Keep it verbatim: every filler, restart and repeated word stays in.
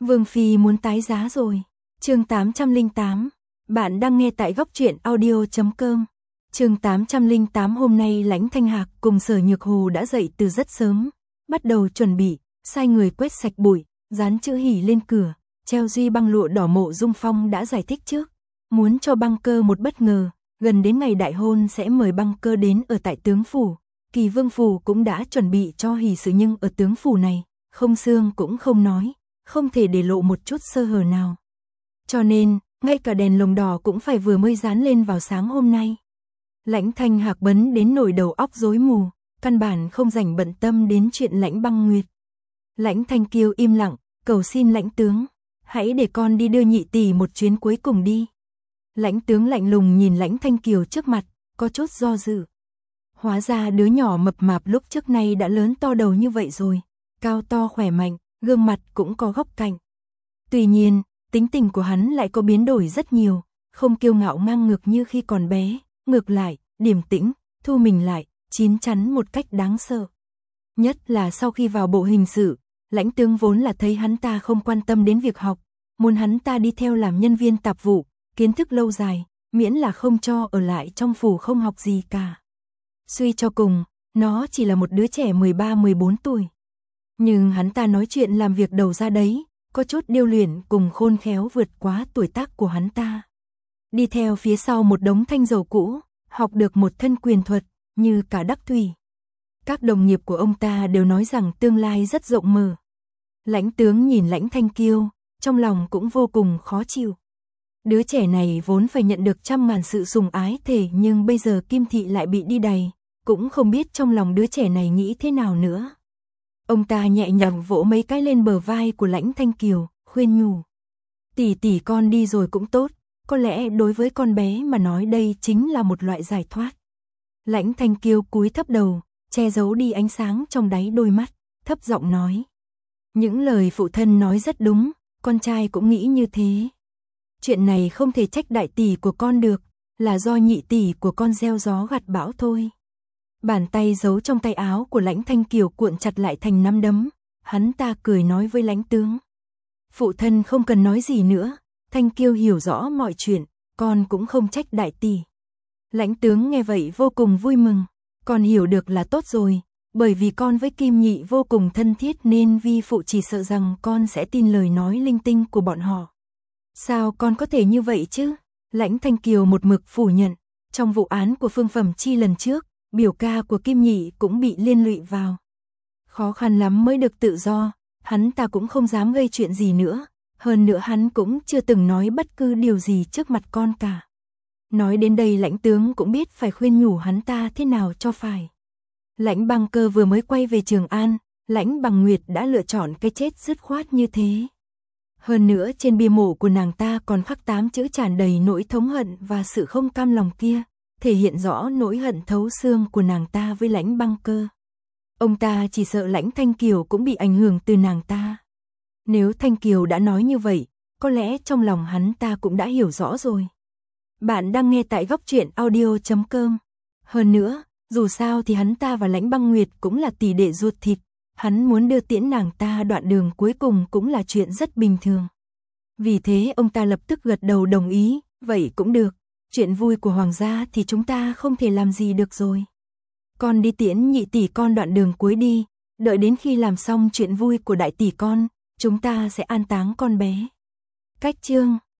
Vương Phi muốn tái giá rồi. Chương tám trăm lẻ tám. Bạn đang nghe tại góc truyện audio chấm com. Chương tám trăm lẻ tám. Hôm nay Lãnh Thanh Hạc cùng Sở Nhược Hồ đã dậy từ rất sớm, bắt đầu chuẩn bị, sai người quét sạch bụi, dán chữ hỉ lên cửa, treo duy băng lụa đỏ. Mộ Dung Phong đã giải thích trước, muốn cho Băng Cơ một bất ngờ, gần đến ngày đại hôn sẽ mời Băng Cơ đến ở tại tướng phủ. Kỳ Vương phủ cũng đã chuẩn bị cho hỷ sự, nhưng ở tướng phủ này, không xương cũng không nói, không thể để lộ một chút sơ hở nào. Cho nên, ngay cả đèn lồng đỏ cũng phải vừa mới dán lên vào sáng hôm nay. Lãnh Thanh Hạc bấn đến nổi đầu óc rối mù, căn bản không rảnh bận tâm đến chuyện Lãnh Băng Nguyệt. Lãnh Thanh Kiêu im lặng, cầu xin Lãnh tướng, hãy để con đi đưa nhị tỷ một chuyến cuối cùng đi. Lãnh tướng lạnh lùng nhìn Lãnh Thanh Kiều trước mặt, có chút do dự. Hóa ra đứa nhỏ mập mạp lúc trước nay đã lớn to đầu như vậy rồi, cao to khỏe mạnh, gương mặt cũng có góc cạnh. Tuy nhiên, tính tình của hắn lại có biến đổi rất nhiều, không kiêu ngạo ngang ngược như khi còn bé, ngược lại, điềm tĩnh, thu mình lại, chín chắn một cách đáng sợ. Nhất là sau khi vào bộ hình sự, Lãnh tướng vốn là thấy hắn ta không quan tâm đến việc học, muốn hắn ta đi theo làm nhân viên tạp vụ, kiến thức lâu dài, miễn là không cho ở lại trong phủ không học gì cả. Suy cho cùng, nó chỉ là một đứa trẻ mười ba mười bốn tuổi. Nhưng hắn ta nói chuyện làm việc đầu ra đấy, có chút điêu luyện cùng khôn khéo vượt quá tuổi tác của hắn ta. Đi theo phía sau một đống thanh dầu cũ, học được một thân quyền thuật, như cả đắc thủy. Các đồng nghiệp của ông ta đều nói rằng tương lai rất rộng mở. Lãnh tướng nhìn Lãnh Thanh Kiêu, trong lòng cũng vô cùng khó chịu. Đứa trẻ này vốn phải nhận được trăm ngàn sự sủng ái thể, nhưng bây giờ Kim Thị lại bị đi đày, cũng không biết trong lòng đứa trẻ này nghĩ thế nào nữa. Ông ta nhẹ nhàng vỗ mấy cái lên bờ vai của Lãnh Thanh Kiều, khuyên nhủ. Tỷ tỷ con đi rồi cũng tốt, có lẽ đối với con bé mà nói đây chính là một loại giải thoát. Lãnh Thanh Kiều cúi thấp đầu, che giấu đi ánh sáng trong đáy đôi mắt, thấp giọng nói. Những lời phụ thân nói rất đúng, con trai cũng nghĩ như thế. Chuyện này không thể trách đại tỷ của con được, là do nhị tỷ của con gieo gió gặt bão thôi. Bàn tay giấu trong tay áo của Lãnh Thanh Kiều cuộn chặt lại thành nắm đấm, hắn ta cười nói với Lãnh tướng. Phụ thân không cần nói gì nữa, Thanh Kiều hiểu rõ mọi chuyện, con cũng không trách đại tỷ. Lãnh tướng nghe vậy vô cùng vui mừng, con hiểu được là tốt rồi, bởi vì con với Kim Nhị vô cùng thân thiết nên vi phụ chỉ sợ rằng con sẽ tin lời nói linh tinh của bọn họ. Sao con có thể như vậy chứ? Lãnh Thanh Kiều một mực phủ nhận, trong vụ án của Phương Phẩm Chi lần trước, biểu ca của Kim Nhị cũng bị liên lụy vào. Khó khăn lắm mới được tự do, hắn ta cũng không dám gây chuyện gì nữa, hơn nữa hắn cũng chưa từng nói bất cứ điều gì trước mặt con cả. Nói đến đây Lãnh tướng cũng biết phải khuyên nhủ hắn ta thế nào cho phải. Lãnh Băng Cơ vừa mới quay về Trường An, Lãnh Bằng Nguyệt đã lựa chọn cái chết dứt khoát như thế. Hơn nữa trên bia mộ của nàng ta còn khắc tám chữ tràn đầy nỗi thống hận và sự không cam lòng kia, thể hiện rõ nỗi hận thấu xương của nàng ta với Lãnh Băng Cơ. Ông ta chỉ sợ Lãnh Thanh Kiều cũng bị ảnh hưởng từ nàng ta. Nếu Thanh Kiều đã nói như vậy, có lẽ trong lòng hắn ta cũng đã hiểu rõ rồi. Bạn đang nghe tại góc truyện audio chấm com. Hơn nữa, dù sao thì hắn ta và Lãnh Băng Nguyệt cũng là tỷ đệ ruột thịt, hắn muốn đưa tiễn nàng ta đoạn đường cuối cùng cũng là chuyện rất bình thường. Vì thế ông ta lập tức gật đầu đồng ý, vậy cũng được, chuyện vui của hoàng gia thì chúng ta không thể làm gì được rồi. Con đi tiễn nhị tỷ con đoạn đường cuối đi, đợi đến khi làm xong chuyện vui của đại tỷ con, chúng ta sẽ an táng con bé. Cách chương